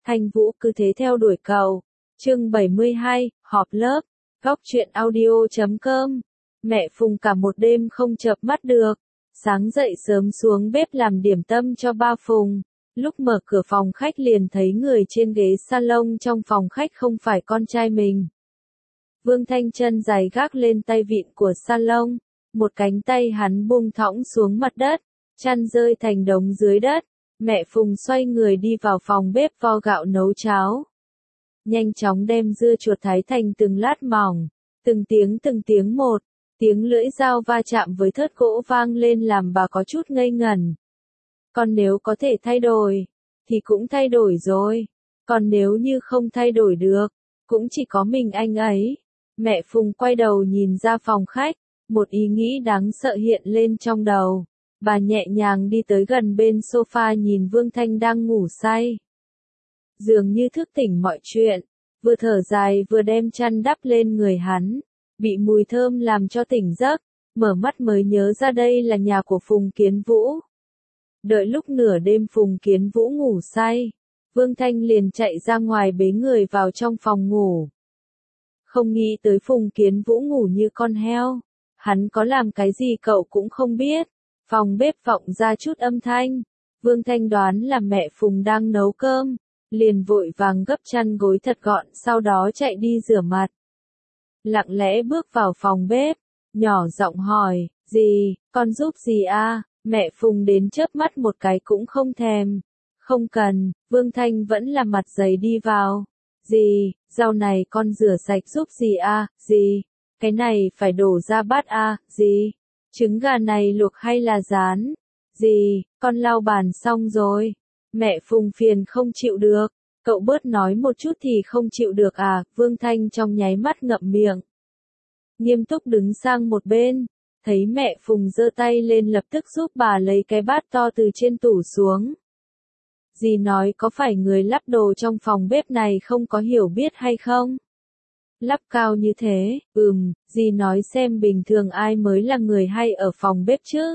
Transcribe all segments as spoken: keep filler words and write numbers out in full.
Thanh Vũ cứ thế theo đuổi cậu. Chương bảy mươi hai, họp lớp. Góc truyện audio chấm com. Mẹ Phùng cả một đêm không chợp mắt được. Sáng dậy sớm xuống bếp làm điểm tâm cho ba Phùng. Lúc mở cửa phòng khách liền thấy người trên ghế salon trong phòng khách không phải con trai mình. Vương Thanh chân dài gác lên tay vịn của salon. Một cánh tay hắn buông thõng xuống mặt đất. Chăn rơi thành đống dưới đất. Mẹ Phùng xoay người đi vào phòng bếp vo gạo nấu cháo. Nhanh chóng đem dưa chuột thái thành từng lát mỏng. Từng tiếng từng tiếng một. Tiếng lưỡi dao va chạm với thớt gỗ vang lên làm bà có chút ngây ngẩn. Còn nếu có thể thay đổi, thì cũng thay đổi rồi. Còn nếu như không thay đổi được, cũng chỉ có mình anh ấy. Mẹ Phùng quay đầu nhìn ra phòng khách, một ý nghĩ đáng sợ hiện lên trong đầu. Bà nhẹ nhàng đi tới gần bên sofa nhìn Vương Thanh đang ngủ say. Dường như thức tỉnh mọi chuyện, vừa thở dài vừa đem chăn đắp lên người hắn. Bị mùi thơm làm cho tỉnh giấc, mở mắt mới nhớ ra đây là nhà của Phùng Kiến Vũ. Đợi lúc nửa đêm Phùng Kiến Vũ ngủ say, Vương Thanh liền chạy ra ngoài bế người vào trong phòng ngủ. Không nghĩ tới Phùng Kiến Vũ ngủ như con heo, hắn có làm cái gì cậu cũng không biết. Phòng bếp vọng ra chút âm thanh, Vương Thanh đoán là mẹ Phùng đang nấu cơm, liền vội vàng gấp chăn gối thật gọn sau đó chạy đi rửa mặt. Lặng lẽ bước vào phòng bếp, nhỏ giọng hỏi, gì, con giúp gì a? Mẹ Phùng đến chớp mắt một cái cũng không thèm. Không cần, Vương Thanh vẫn là mặt dày đi vào. Gì, rau này con rửa sạch giúp gì a? Gì, cái này phải đổ ra bát a? Gì, trứng gà này luộc hay là rán? Gì, con lau bàn xong rồi. Mẹ Phùng phiền không chịu được. Cậu bớt nói một chút thì không chịu được à? Vương Thanh trong nháy mắt ngậm miệng. Nghiêm túc đứng sang một bên. Thấy mẹ Phùng giơ tay lên lập tức giúp bà lấy cái bát to từ trên tủ xuống. Dì nói có phải người lắp đồ trong phòng bếp này không có hiểu biết hay không? Lắp cao như thế, ừm, dì nói xem bình thường ai mới là người hay ở phòng bếp chứ?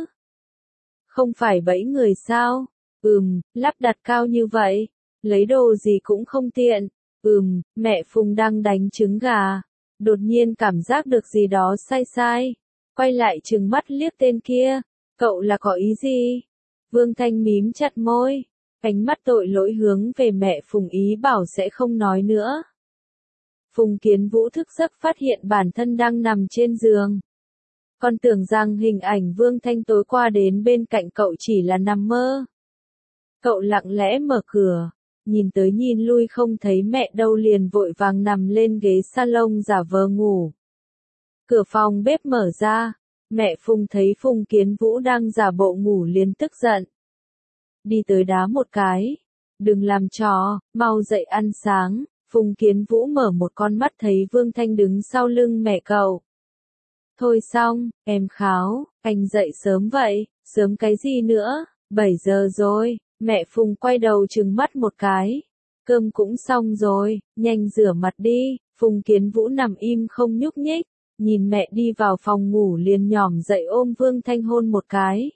Không phải bẫy người sao? Ừm, lắp đặt cao như vậy, lấy đồ gì cũng không tiện. Ừm, mẹ Phùng đang đánh trứng gà. Đột nhiên cảm giác được gì đó sai sai. Quay lại trừng mắt liếc tên kia. Cậu là có ý gì? Vương Thanh mím chặt môi. Ánh mắt tội lỗi hướng về mẹ Phùng ý bảo sẽ không nói nữa. Phùng Kiến Vũ thức giấc phát hiện bản thân đang nằm trên giường. Còn tưởng rằng hình ảnh Vương Thanh tối qua đến bên cạnh cậu chỉ là nằm mơ. Cậu lặng lẽ mở cửa, nhìn tới nhìn lui không thấy mẹ đâu liền vội vàng nằm lên ghế salon giả vờ ngủ. Cửa phòng bếp mở ra, mẹ Phùng thấy Phùng Kiến Vũ đang giả bộ ngủ liền tức giận. Đi tới đá một cái, đừng làm trò, mau dậy ăn sáng. Phùng Kiến Vũ mở một con mắt thấy Vương Thanh đứng sau lưng mẹ cậu. Thôi xong, em kháo, anh dậy sớm vậy, sớm cái gì nữa, bảy giờ rồi. Mẹ Phùng quay đầu trừng mắt một cái. Cơm cũng xong rồi, nhanh rửa mặt đi. Phùng Kiến Vũ nằm im không nhúc nhích, nhìn mẹ đi vào phòng ngủ liền nhỏm dậy ôm Vương Thanh hôn một cái.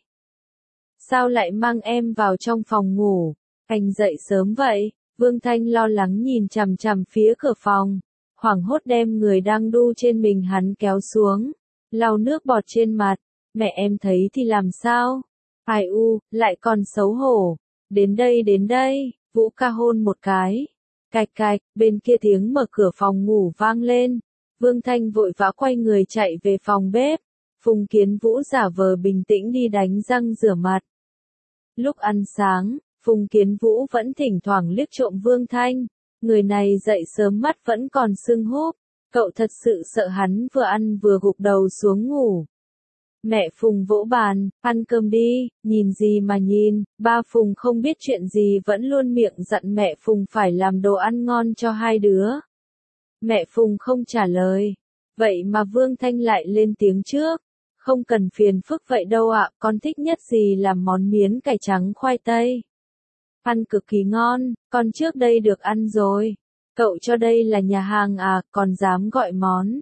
Sao lại mang em vào trong phòng ngủ? Anh dậy sớm vậy? Vương Thanh lo lắng nhìn chằm chằm phía cửa phòng, hoảng hốt đem người đang đu trên mình hắn kéo xuống, lau nước bọt trên mặt. Mẹ em thấy thì làm sao? Ai u, lại còn xấu hổ. Đến đây đến đây, Vũ ca hôn một cái. Cạch cạch, bên kia tiếng mở cửa phòng ngủ vang lên. Vương Thanh vội vã quay người chạy về phòng bếp. Phùng Kiến Vũ giả vờ bình tĩnh đi đánh răng rửa mặt. Lúc ăn sáng, Phùng Kiến Vũ vẫn thỉnh thoảng liếc trộm Vương Thanh. Người này dậy sớm mắt vẫn còn sưng húp. Cậu thật sự sợ hắn vừa ăn vừa gục đầu xuống ngủ. Mẹ Phùng vỗ bàn, ăn cơm đi, nhìn gì mà nhìn. Ba Phùng không biết chuyện gì vẫn luôn miệng dặn mẹ Phùng phải làm đồ ăn ngon cho hai đứa. Mẹ Phùng không trả lời. Vậy mà Vương Thanh lại lên tiếng trước. Không cần phiền phức vậy đâu ạ, con thích nhất gì làm món miến cải trắng khoai tây. Ăn cực kỳ ngon, con trước đây được ăn rồi. Cậu cho đây là nhà hàng à, còn dám gọi món.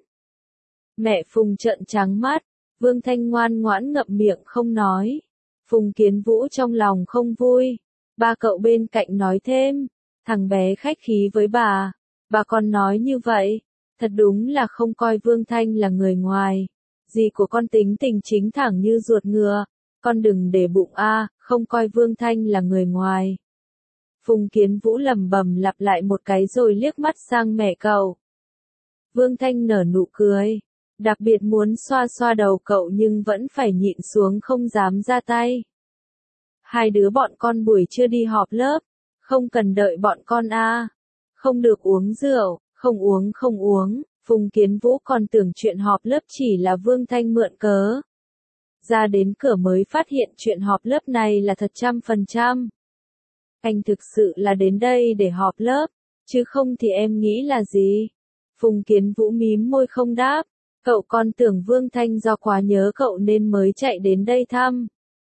Mẹ Phùng trợn trắng mắt, Vương Thanh ngoan ngoãn ngậm miệng không nói. Phùng Kiến Vũ trong lòng không vui. Ba cậu bên cạnh nói thêm, Thằng bé khách khí với bà. Bà còn nói như vậy. Thật đúng là không coi Vương Thanh là người ngoài. Dì của con tính tình chính thẳng như ruột ngựa. Con đừng để bụng a, không coi Vương Thanh là người ngoài. Phùng Kiến Vũ lẩm bẩm lặp lại một cái rồi liếc mắt sang mẹ cậu. Vương Thanh nở nụ cười. Đặc biệt muốn xoa xoa đầu cậu nhưng vẫn phải nhịn xuống không dám ra tay. Hai đứa bọn con buổi trưa đi họp lớp. Không cần đợi bọn con a. Không được uống rượu, không uống không uống. Phùng Kiến Vũ còn tưởng chuyện họp lớp chỉ là Vương Thanh mượn cớ. Ra đến cửa mới phát hiện chuyện họp lớp này là thật trăm phần trăm. Anh thực sự là đến đây để họp lớp, chứ không thì em nghĩ là gì? Phùng Kiến Vũ mím môi không đáp. Cậu còn tưởng Vương Thanh do quá nhớ cậu nên mới chạy đến đây thăm.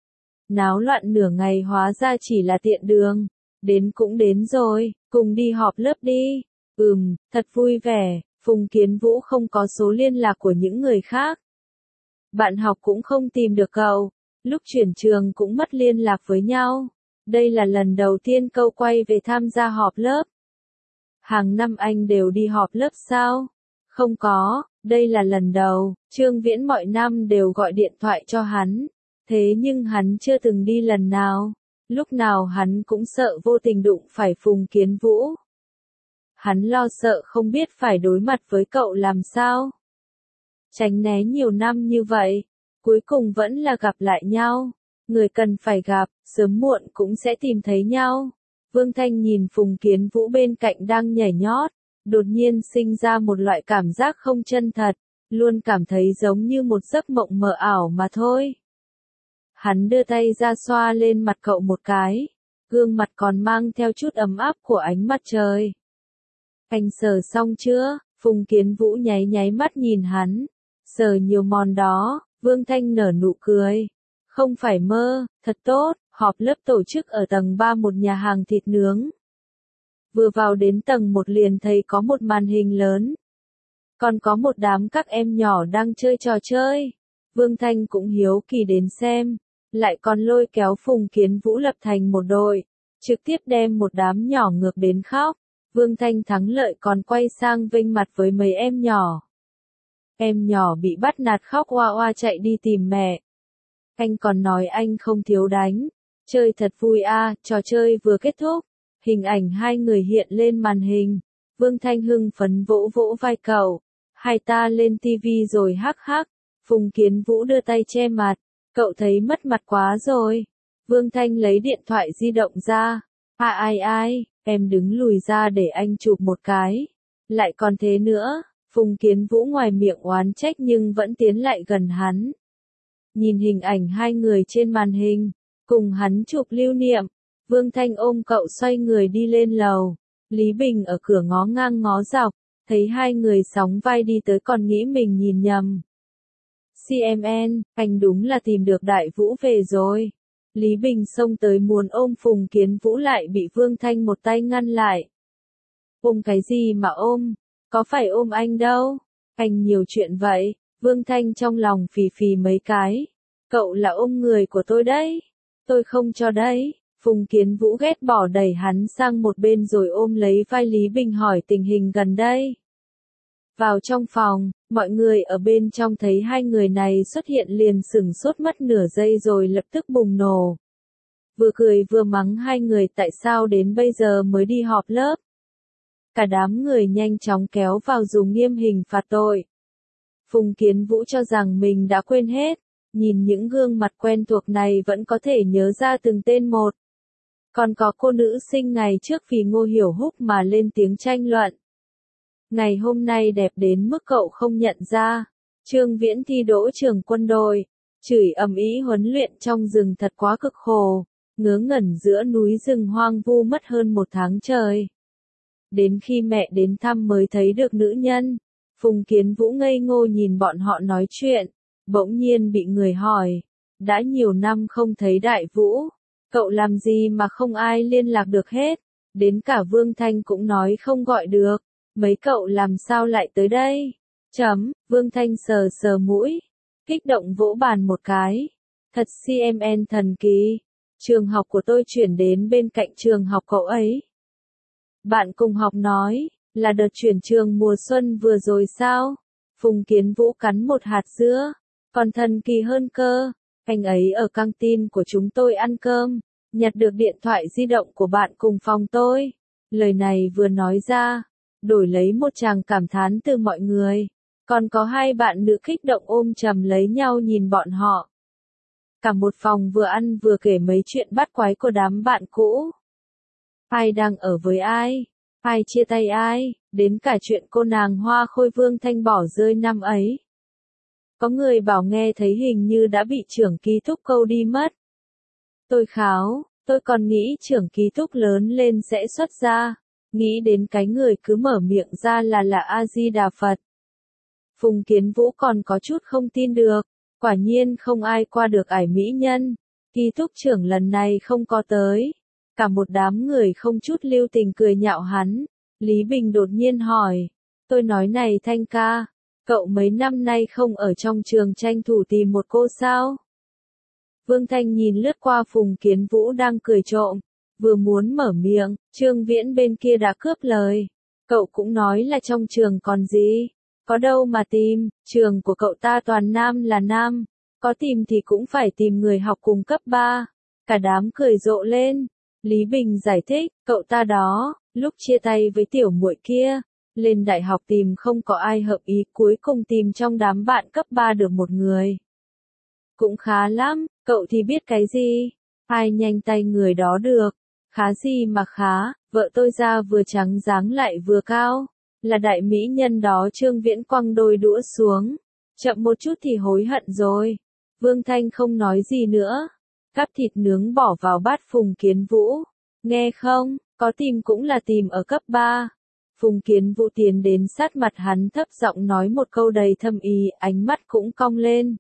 Náo loạn nửa ngày hóa ra chỉ là tiện đường. Đến cũng đến rồi, cùng đi họp lớp đi. Ừm, thật vui vẻ. Phùng Kiến Vũ không có số liên lạc của những người khác. Bạn học cũng không tìm được cậu. Lúc chuyển trường cũng mất liên lạc với nhau. Đây là lần đầu tiên cậu quay về tham gia họp lớp. Hàng năm anh đều đi họp lớp sao? Không có, đây là lần đầu. Trương Viễn mọi năm đều gọi điện thoại cho hắn. Thế nhưng hắn chưa từng đi lần nào. Lúc nào hắn cũng sợ vô tình đụng phải Phùng Kiến Vũ. Hắn lo sợ không biết phải đối mặt với cậu làm sao. Tránh né nhiều năm như vậy, cuối cùng vẫn là gặp lại nhau. Người cần phải gặp, sớm muộn cũng sẽ tìm thấy nhau. Vương Thanh nhìn Phùng Kiến Vũ bên cạnh đang nhảy nhót, đột nhiên sinh ra một loại cảm giác không chân thật, luôn cảm thấy giống như một giấc mộng mờ ảo mà thôi. Hắn đưa tay ra xoa lên mặt cậu một cái, gương mặt còn mang theo chút ấm áp của ánh mặt trời. Anh sờ xong chưa? Phùng Kiến Vũ nháy nháy mắt nhìn hắn. Sờ nhiều mòn đó. Vương Thanh nở nụ cười. Không phải mơ, thật tốt. Họp lớp tổ chức ở tầng ba một nhà hàng thịt nướng. Vừa vào đến tầng một liền thấy có một màn hình lớn. Còn có một đám các em nhỏ đang chơi trò chơi. Vương Thanh cũng hiếu kỳ đến xem. Lại còn lôi kéo Phùng Kiến Vũ lập thành một đội. Trực tiếp đem một đám nhỏ ngược đến khóc. Vương Thanh thắng lợi còn quay sang vênh mặt với mấy em nhỏ. Em nhỏ bị bắt nạt khóc oa oa chạy đi tìm mẹ. Anh còn nói anh không thiếu đánh. Chơi thật vui a, trò chơi vừa kết thúc. Hình ảnh hai người hiện lên màn hình. Vương Thanh hưng phấn vỗ vỗ vai cậu. Hai ta lên tivi rồi hắc hắc. Phùng Kiến Vũ đưa tay che mặt. Cậu thấy mất mặt quá rồi. Vương Thanh lấy điện thoại di động ra. À ai ai, em đứng lùi ra để anh chụp một cái. Lại còn thế nữa. Phùng Kiến Vũ ngoài miệng oán trách nhưng vẫn tiến lại gần hắn. Nhìn hình ảnh hai người trên màn hình. Cùng hắn chụp lưu niệm. Vương Thanh ôm cậu xoay người đi lên lầu. Lý Bình ở cửa ngó ngang ngó dọc. Thấy hai người sóng vai đi tới còn nghĩ mình nhìn nhầm. xê em en, anh đúng là tìm được Đại Vũ về rồi. Lý Bình xông tới muốn ôm Phùng Kiến Vũ lại bị Vương Thanh một tay ngăn lại. Ôm cái gì mà ôm? Có phải ôm anh đâu? Anh nhiều chuyện vậy. Vương Thanh trong lòng phì phì mấy cái. Cậu là ôm người của tôi đấy. Tôi không cho đấy. Phùng Kiến Vũ ghét bỏ đẩy hắn sang một bên rồi ôm lấy vai Lý Bình hỏi tình hình gần đây. Vào trong phòng, mọi người ở bên trong thấy hai người này xuất hiện liền sửng sốt mất nửa giây rồi lập tức bùng nổ. Vừa cười vừa mắng hai người tại sao đến bây giờ mới đi họp lớp. Cả đám người nhanh chóng kéo vào dù nghiêm hình phạt tội. Phùng Kiến Vũ cho rằng mình đã quên hết, nhìn những gương mặt quen thuộc này vẫn có thể nhớ ra từng tên một. Còn có cô nữ sinh ngày trước vì Ngô Hiểu Húc mà lên tiếng tranh luận. Ngày hôm nay đẹp đến mức cậu không nhận ra. Trương Viễn thi đỗ trường quân đội, chửi ầm ĩ huấn luyện trong rừng thật quá cực khổ, ngớ ngẩn giữa núi rừng hoang vu mất hơn một tháng trời. Đến khi mẹ đến thăm mới thấy được nữ nhân. Phùng Kiến Vũ ngây ngô nhìn bọn họ nói chuyện, bỗng nhiên bị người hỏi, đã nhiều năm không thấy Đại Vũ, cậu làm gì mà không ai liên lạc được hết, đến cả Vương Thanh cũng nói không gọi được, mấy cậu làm sao lại tới đây? Chấm, Vương Thanh sờ sờ mũi, kích động vỗ bàn một cái, thật xê em en thần kỳ, trường học của tôi chuyển đến bên cạnh trường học cậu ấy. Bạn cùng học nói, là đợt chuyển trường mùa xuân vừa rồi sao? Phùng Kiến Vũ cắn một hạt dứa, còn thần kỳ hơn cơ, anh ấy ở căng tin của chúng tôi ăn cơm, nhặt được điện thoại di động của bạn cùng phòng tôi. Lời này vừa nói ra, đổi lấy một tràng cảm thán từ mọi người, còn có hai bạn nữ kích động ôm chầm lấy nhau nhìn bọn họ. Cả một phòng vừa ăn vừa kể mấy chuyện bắt quái của đám bạn cũ. Ai đang ở với ai, ai chia tay ai, đến cả chuyện cô nàng hoa khôi Vương Thanh bỏ rơi năm ấy. Có người bảo nghe thấy hình như đã bị trưởng ký túc câu đi mất. Tôi kháo, tôi còn nghĩ trưởng ký túc lớn lên sẽ xuất ra, nghĩ đến cái người cứ mở miệng ra là là A-di-đà Phật. Phùng Kiến Vũ còn có chút không tin được, quả nhiên không ai qua được ải mỹ nhân, ký túc trưởng lần này không có tới. Cả một đám người không chút lưu tình cười nhạo hắn. Lý Bình đột nhiên hỏi, tôi nói này Thanh ca, cậu mấy năm nay không ở trong trường tranh thủ tìm một cô sao? Vương Thanh nhìn lướt qua Phùng Kiến Vũ đang cười trộm, vừa muốn mở miệng, Trương Viễn bên kia đã cướp lời. Cậu cũng nói là trong trường còn gì, có đâu mà tìm, trường của cậu ta toàn nam là nam, có tìm thì cũng phải tìm người học cùng cấp ba. Cả đám cười rộ lên. Lý Bình giải thích, cậu ta đó, lúc chia tay với tiểu muội kia, lên đại học tìm không có ai hợp ý, cuối cùng tìm trong đám bạn cấp ba được một người. Cũng khá lắm, cậu thì biết cái gì, ai nhanh tay người đó được, khá gì mà khá, vợ tôi ra vừa trắng dáng lại vừa cao, là đại mỹ nhân đó. Trương Viễn quăng đôi đũa xuống, chậm một chút thì hối hận rồi. Vương Thanh không nói gì nữa. Cắp thịt nướng bỏ vào bát Phùng Kiến Vũ. Nghe không, có tìm cũng là tìm ở cấp ba. Phùng Kiến Vũ tiến đến sát mặt hắn thấp giọng nói một câu đầy thâm ý, ánh mắt cũng cong lên.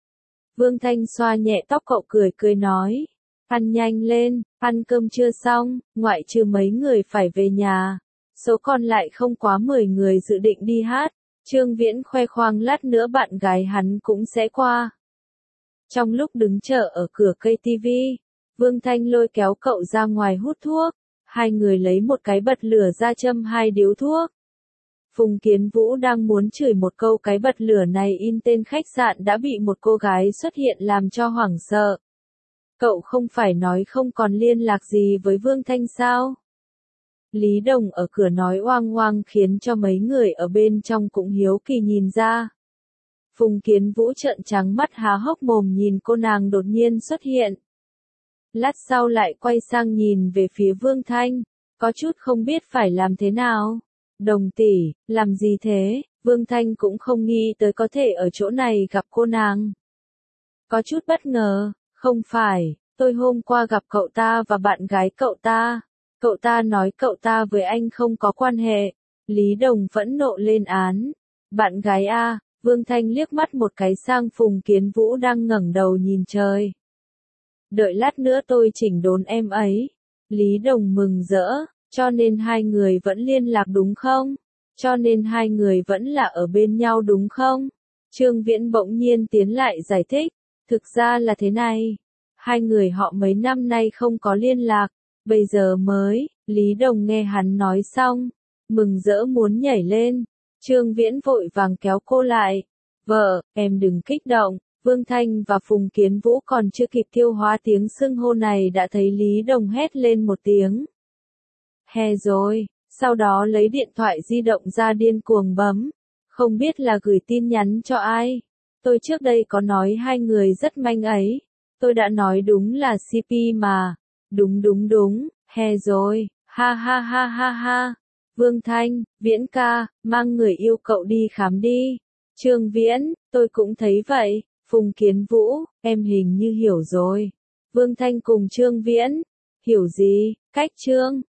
Vương Thanh xoa nhẹ tóc cậu cười cười nói. Ăn nhanh lên, ăn cơm chưa xong, ngoại trừ mấy người phải về nhà. Số còn lại không quá mười người dự định đi hát. Trương Viễn khoe khoang lát nữa bạn gái hắn cũng sẽ qua. Trong lúc đứng chờ ở cửa cây tivi, Vương Thanh lôi kéo cậu ra ngoài hút thuốc, hai người lấy một cái bật lửa ra châm hai điếu thuốc. Phùng Kiến Vũ đang muốn chửi một câu cái bật lửa này in tên khách sạn đã bị một cô gái xuất hiện làm cho hoảng sợ. Cậu không phải nói không còn liên lạc gì với Vương Thanh sao? Lý Đồng ở cửa nói oang oang khiến cho mấy người ở bên trong cũng hiếu kỳ nhìn ra. Phùng Kiến Vũ trợn trắng mắt há hốc mồm nhìn cô nàng đột nhiên xuất hiện. Lát sau lại quay sang nhìn về phía Vương Thanh, có chút không biết phải làm thế nào. Đồng tỷ, làm gì thế? Vương Thanh cũng không nghĩ tới có thể ở chỗ này gặp cô nàng. Có chút bất ngờ, không phải, tôi hôm qua gặp cậu ta và bạn gái cậu ta. Cậu ta nói cậu ta với anh không có quan hệ. Lý Đồng phẫn nộ lên án. Bạn gái a? Vương Thanh liếc mắt một cái sang Phùng Kiến Vũ đang ngẩng đầu nhìn trời. Đợi lát nữa tôi chỉnh đốn em ấy. Lý Đồng mừng rỡ, cho nên hai người vẫn liên lạc đúng không? Cho nên hai người vẫn là ở bên nhau đúng không? Trương Viễn bỗng nhiên tiến lại giải thích, thực ra là thế này. Hai người họ mấy năm nay không có liên lạc, bây giờ mới. Lý Đồng nghe hắn nói xong, mừng rỡ muốn nhảy lên. Trương Viễn vội vàng kéo cô lại. Vợ, em đừng kích động. Vương Thanh và Phùng Kiến Vũ còn chưa kịp tiêu hóa tiếng xưng hô này đã thấy Lý Đồng hét lên một tiếng. Hè rồi, sau đó lấy điện thoại di động ra điên cuồng bấm. Không biết là gửi tin nhắn cho ai. Tôi trước đây có nói hai người rất manh ấy. Tôi đã nói đúng là xê pê mà. Đúng đúng đúng, hè rồi, ha ha ha ha ha. Vương Thanh, Viễn ca, mang người yêu cậu đi khám đi. Trương Viễn, tôi cũng thấy vậy. Phùng Kiến Vũ, em hình như hiểu rồi. Vương Thanh cùng Trương Viễn, hiểu gì, cách Trương,